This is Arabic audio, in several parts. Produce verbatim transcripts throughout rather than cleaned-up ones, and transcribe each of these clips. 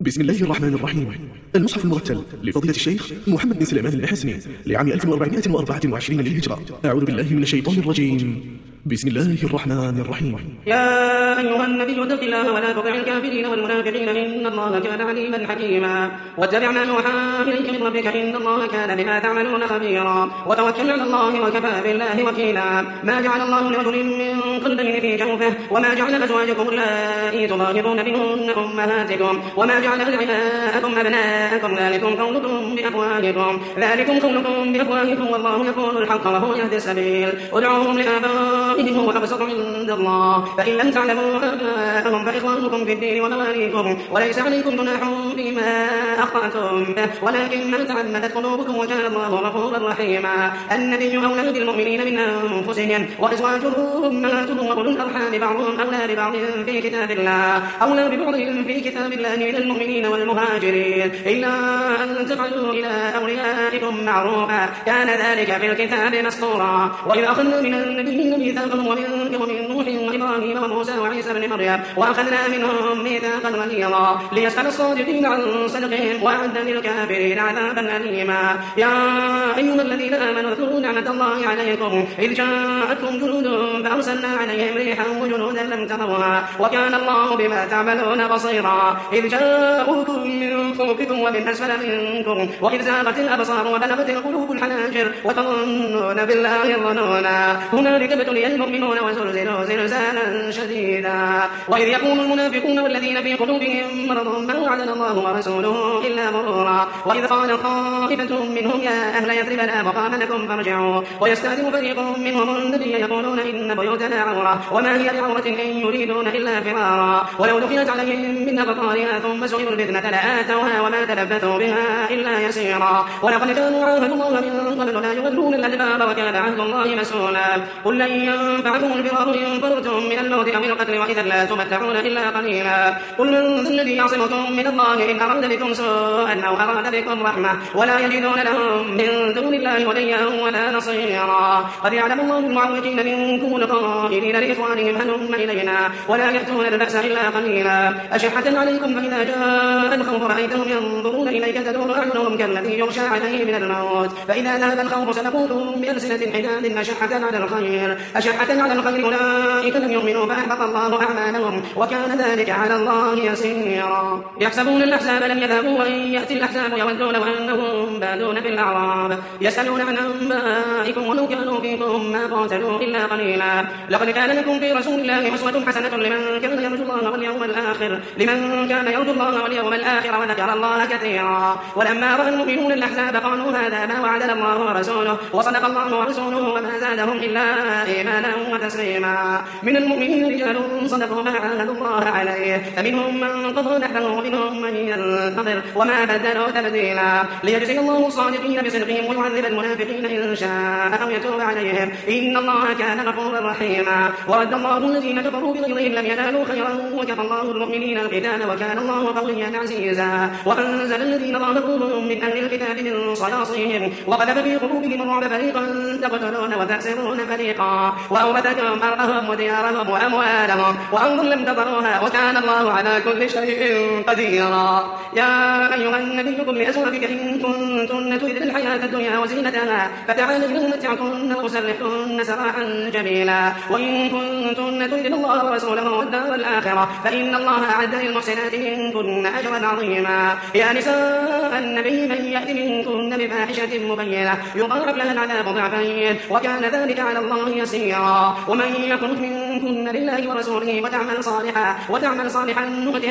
بسم الله الرحمن الرحيم. المصحف المرتل لفضيلة الشيخ محمد بن سليمان الحسني لعام ألف وأربعمائة وأربعة وعشرين للهجرة. أعوذ بالله من الشيطان الرجيم. بسم الله الرحمن الرحيم. يا أيها النبي اتق الله ولا تطع الكافرين والمنافقين إن الله كان عليما حكيما واتبع ما يوحى إليك من ربك إن الله كان بما تعملون خبيرا وتوكل على الله وكفى بالله وكيلا. ما جعل الله لرجل من قلبين في جوفه وما جعل أزواجكم اللائي تظاهرون منهن أمهاتكم وما جعل أدعياءكم أبناءكم ذلكم قولكم بأفواهكم ذلكم قولكم بأفواهكم والله يقول الحق وهو يهدي السبيل. ادعوهم لآبائهم هو أقسط عند الله فإن لم تعلموا آباءهم فإخوانكم في الدين ومواليكم وليس عليكم جناح فيما أخطأتم به ولكن ما تعمدت قلوبكم وكان الله غفورا رحيما. النبي أولى بالمؤمنين من أنفسهم وأزواجه أمهاتهم وأولو الأرحام بعضهم أولى ببعض في كتاب الله أولى ببعضهم في كتاب الله من المؤمنين والمهاجرين إلا أن تفعلوا إلى أوليائكم معروفا كان ذلك في الكتاب مسطورا. وإذا أخذنا من النبيين ميثاقهم ومنكم ومن نوح وإبراهيم وموسى وعيسى بن مريم وأخذنا منهم ميثاقا غليظا ليسأل الصادقين عن صدقهم وأعد للكافرين عذابا أليما. يا أيها الذين آمنوا اذكروا نعمة الله عليكم إذ جاءتكم جنود فأرسلنا عليهم ريحا وجنودا لم تروها وكان الله بما تعملون بصيرا. إذ جاءوكم من فوقكم ومن أسفل منكم وإذ زاغت الأبصار وبلغت القلوب الحناجر وتظنون بالله الظنونا هنالك ابتلي المؤمنون وزلزلوا زلزالا شديدا. وإذ يقول المنافقون والذين في قلوبهم مرض ما وعدنا الله ورسوله إلا غرورا. وإذ قال طائفة منهم يا أهل يثرب لا مقام لكم فارجعوا ويستأذن فريق منهم النبي يقولون إن بيوتنا عورة وما هي بعورة إن يريدون إلا فرارا ولو دخلت عليهم من أقطارها ثم سئلوا الفتنة لآتوها وما تلبثوا بها إلا يسيرا. ولقد كانوا عاهدوا الله من قبل لا يولون الأدبار وكان عهد الله مسؤولا. قل لن ينفعكم الفرار إن فررتم من الموت أو القتل وإذا لا تمتعون إلا قليلا. قل من ذا الذي يعصمكم من الله إن أراد بكم سوءا أو أراد بكم رحمة ولا يجدون لهم من دون الله وليا ولا نصيرا. قد يعلم الله المعوقين منكم والقائلين لإخوانهم هلم إلينا ولا يأتون البأس إلا قليلا. أشحة عليكم فإذا جاء الخوف رأيتهم ينظرون إليك تدور أعينهم كالذي يغشى عليه من الموت فإذا ذهب الخوف سلقوهم بألسنة حداد أشحة على الخير أشحة على الخير أولئك لم يؤمنوا فأحبط الله أعمالهم وكان ذلك على الله يسيرا. يحسبون الأحزاب لم يذهبوا وإن يأتي الأحزاب يودون لو أنهم بادون في الأعراب يسألون عن أنبائكم ولو كانوا فيكم ما قاتلوا إلا قليلا. لقد كان لكم في رسول الله أسوة حسنة لمن كان يرجو الله واليوم الآخر لمن كان يرجو الله واليوم الآخر وذكر الله كثيرا. ولما رأى المؤمنون الأحزاب قالوا هذا ما وعدنا الله ورسوله وصدق الله ورسوله وما زادهم إلا إيمانا وتسليما. من المؤمنين رجال صدقوا ما عاهدوا الله عليه فمنهم من قضى نحبه ومنهم من ينتظر وما بدلوا تبديلا. ليجزي الله الصادقين بصدقهم ويعذب المنافقين إن شاء أو يتوب عليهم إن الله كان غفورا رحيما. ورد الله الذين كفروا بغيظهم لم ينالوا خيرا وكفى الله المؤمنين القتال وكان الله قويا عزيزا. وأنزل الذين ظاهروهم من أهل الكتاب من صياصيهم وقذف في قلوبهم الرعب فريقا تقتلون وتأسرون فريقا وأورثكم أرضهم وديارهم وأموالهم وأرضا لم تطروها وكان الله على كل شيء قديرا. يا أيها النبي قل لأزواجك إن كنتن تردن الحياة الدنيا وزينتها فتعالين أمتعكن وأسرحكن سراحا جميلا. وإن كنتن تردن الله ورسوله والدار الآخرة فإن الله أعد للمحسنات منكن أجرا عظيما. يا نساء النبي من يأتي منكن بفاحشة مبينة يضاعف لها العذاب ضعفين وكان ذلك على الله يسيرا. ومن يقنت منكن لله ورسوله وتعمل صالحا وتعمل صالحا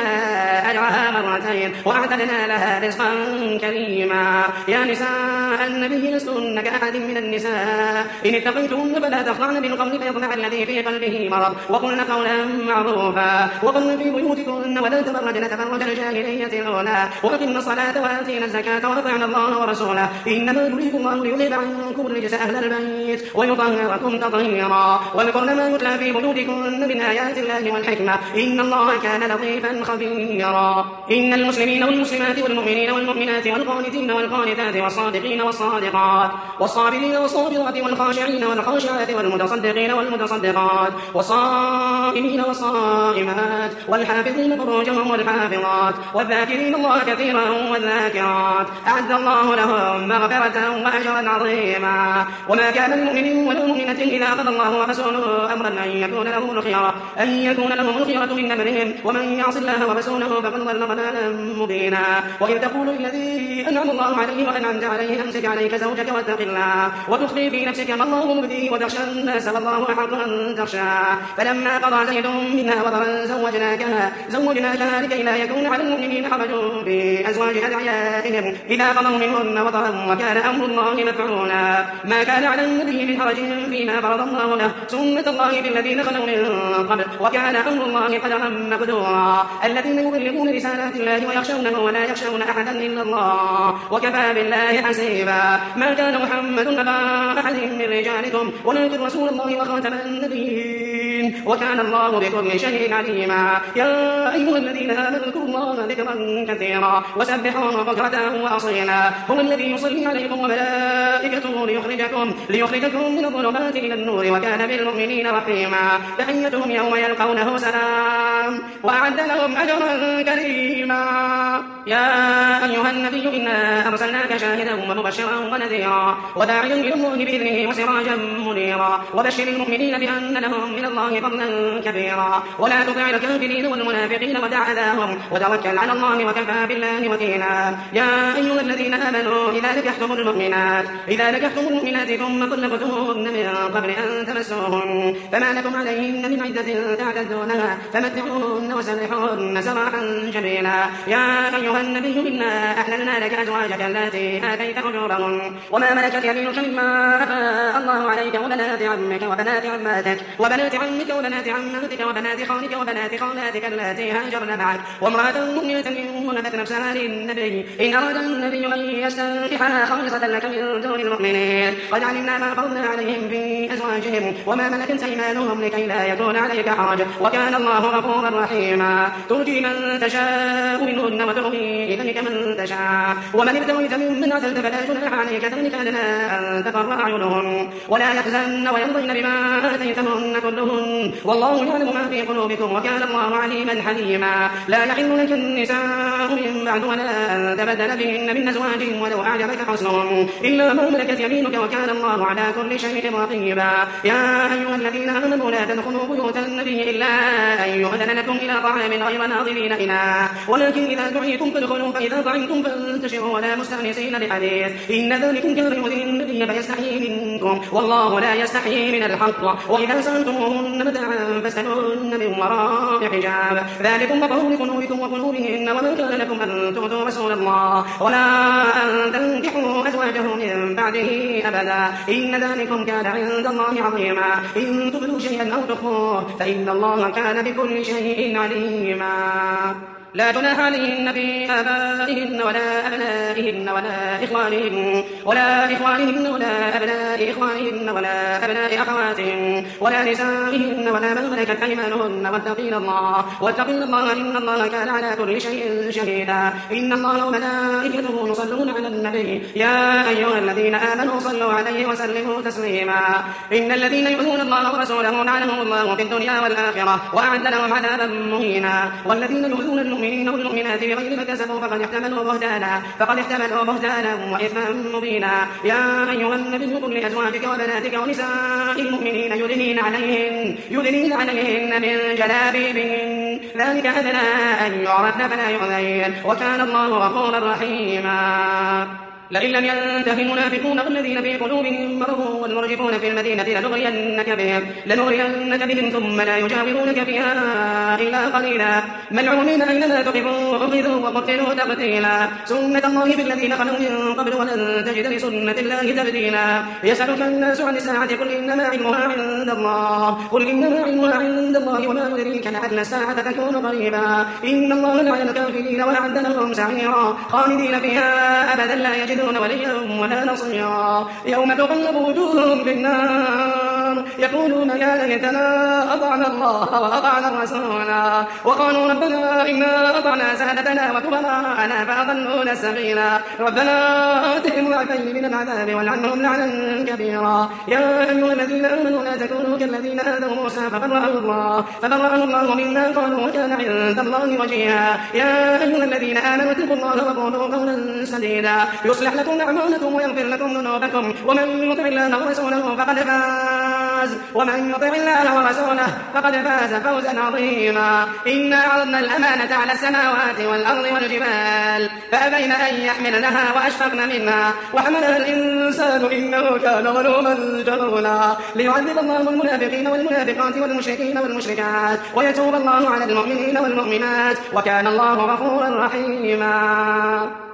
نؤتها أجرها مرتين وأعتدنا لها رزقا كريما. يا نساء النبي لستن كأحد من النساء إن اتقيتن فلا تخضعن بالقول فيطمع الذي في قلبه مرض وقلن قولا معروفا وقلن في بيوتكن ولا تبرجن تبرج الجاهلية الأولى وأقمن الصلاة وآتينا الزكاة وأطعنا الله ورسوله إنما يريد الله ليذهب عنكم الرجس أهل البيت ويطهركم تطهيرا. واذكرن ما يتلى في بيوتكن من آيات الله والحكمة إن الله كان لطيفا خبيرا. إن المسلمين والمسلمات والمؤمنين والمؤمنات والقانتين والقانتات والصادقين والصادقات والصابرين والصابرات والخاشعين والخاشعات والمتصدقين والمتصدقات والصائمين والصائمات والحافظين فروجهم والحافظات والذاكرين الله كثيرا والذاكرات أعد الله لهم مغفرة وأجرا عظيما. وما كان لمؤمن ولا مؤمنة إذا قضى الله ورسوله أمرا أن يكون لهم الخيرة أن يكون لهم الخيرة من أمرهم ومن يعص الله ورسوله فقد ضل ضلالا مبينا. وإذ تقول للذي أنعم الله عليه وأنعمت عليه أمسك عليك زوجك واتق الله وتخفي في نفسك ما الله مبديه وتخشى الناس والله أحق أن تخشاه فلما قضى زيد منها وطرا زوجناكها زوجناكها لكي لا يكون على المؤمنين حرج في أزواج أدعيائهم إذا قضوا منهن وطرا وكان أمر الله مفعولا. ما كان على النبي من حرج فيما فرض الله له سنة الله في الذين خلوا من قبل وكان أمر الله قدرا مقدورا. الذين يبلغون رسالات الله ويخشونه ولا يخشون أحدا إلا الله وكفى بالله حسيبا. ما كان محمد أبا أحد من رجالكم ولكن رسول الله وخاتم النبيين وكان الله بكل شيء عليما. يا أيها الذين آمنوا اذكروا الله ذكرا كثيرا وسبحوه بكرة وأصيلا. هو الذي يصلي عليكم وملائكته ليخرجكم ليخرجكم من الظلمات إلى النور وكان بالمؤمنين رحيما. تحيتهم يوم يلقونه سلام وأعد لهم أجرا كريما. يا أيها النبي إنا أرسلناك شاهدا ومبشرا ونذيرا وداعيا إلى الله بإذنه وسراجا منيرا وبشر المؤمنين بأن لهم من الله فضلا كبيرا. ولا تطع الكافرين والمنافقين ودع أذاهم وتوكل على الله وكفى بالله وكيلا. يا أيها الذين آمنوا إذا نكحتم المؤمنات إذا نكحتم المؤمنات ثم طلقتموهن من قبل أن تمسوهن فما لكم عليهن من عدة تعتدونها فمتعوهن وسرحوهن سراحا جميلا. يا أيها النبي إنا أحللنا لك أزواجك التي آتيت أجورهن وما ملكت يمينك مما أفاء الله عليك وبنات عمك وبنات عماتك وبنات عمك وبنات عماتك وبنات خالك وبنات خالاتك التي هاجرن معك وامرأة مؤمنة إن وهبت نفسها للنبي إن أراد النبي أن يستنكحها خالصة لك من دون المؤمنين قد علمنا ما فرضنا عليهم في أزواجهم وما ملكت أيمانهم لكي لا يكون عليك حرج وكان الله غفورا رحيما. ترجي من تشاء منهن وتؤوي إليك من تشاء ومن ابتغيت ممن عزلت فلا جناح عليك ذلك أدنى أن تقر أعينهن ولا يحزن ويرضين بما آتيتهن كلهن والله يعلم ما في قلوبكم وكان الله عليما حليما. لا يحل لك النساء من بعد ولا أن تبدل بهن من أزواج ولو أعجبك حسنهم إلا ما ملكت يمينك وكان الله على كل شيء رقيبا. يا أيها الذين آمنوا لا تدخلوا بيوت النبي إلا أن يؤذن لكم إلى طعام غير ناظرين إناه ولكن إذا دعيتم فادخلوا فإذا طعمتم فانتشروا ولا مستأنسين لحديث إن ذلكم كان يؤذي النبي فيستحيي منكم والله لا يستحيي من الحق. وإذا سألتموهن متاعا فاسألوهن من وراء حجاب ذلكم أطهر لقلوبكم وقلوبهن وما كان لكم أن تؤتوا رسول الله ولا أن تنكحوا أزواجه من بعده أبدا إن ذلكم كان عند الله عظيما. إن تبدوا شيئا أو تخفوه فإن الله كان بكل شيء عليما. لا جناح عليهن في آبائهن ولا أبنائهن ولا إخوانهن ولا إخوانهن ولا أبناء إخوانهن ولا أبناء أخواتهن ولا نسائهن ولا ما ملكت أيمانهن واتقين الله واتقين الله إن الله كان على كل شيء شهيدا. إن الله وملائكته يصلون على النبي يا أيها الذين آمنوا صلوا عليه وسلموا تسليما. إن الذين يؤذون الله ورسوله لعنهم الله في الدنيا والآخرة وأعد لهم عذابا مهينا. والذين يؤذون المؤمنين والمؤمنات بغير ما كسبوا فقد احتملوا بهتانا فقد احتملوا بهتانا وإثما مبينا. يا أيها النبي قل لأزواجك وبناتك ونساء المؤمنين يدنين عليهن يدنين عليهن من جلابيبهن ذلك أدنى أن يعرفن فلا يؤذين وكان الله غفورا رحيما. لئن لم ينته المنافقون والذين في قلوبهم مرض والمرجفون في المدينة لنغرينك بهم لنغرينك بهم ثم لا يجاورونك فيها إلا قليلا ملعونين أينما ثقفوا أخذوا وقتلوا تقتيلا. سنة الله في الذين خلوا من قبل ولن تجد لسنة الله تبديلا. يسألك الناس عن الساعة قل إنما علمها عند الله قل إنما علمها عند الله وما يدريك لعل الساعة تكون قريبا. إن الله لعن الكافرين وأعد لهم سعيرا خالدين فيها أبدا لا يجد وليا ولا نصيرا. يوم تقلب وجوههم في النار يقولون يا ليتنا أطعنا الله وأطعنا الرسولا وقالوا ربنا إنا أطعنا سادتنا وكبراءنا فأضلونا السبيلا ربنا آتهم ضعفين من العذاب والعنهم لعنا كبيرا يا أيها الذين آمنوا لا تكونوا كالذين آذوا موسى فبرأه الله فبرأه الله مما قالوا وكان عند الله وجيها يا أيها الذين آمنوا اتقوا الله وقولوا قولا سديدا يصلح لكم أعمالكم ويغفر لكم ذنوبكم ومن يطع الله ورسوله فقد فاز ومن يطع الله ورسوله فقد فاز فوزا عظيما إنا عرضنا الأمانة على السماوات والأرض والجبال فأبين أن يحملنها وأشفقن منها وحملها الإنسان إنه كان ظلوما جهولا ليعذب الله المنافقين والمنافقات والمشركين والمشركات ويتوب الله على المؤمنين والمؤمنات وكان الله غفورا رحيما.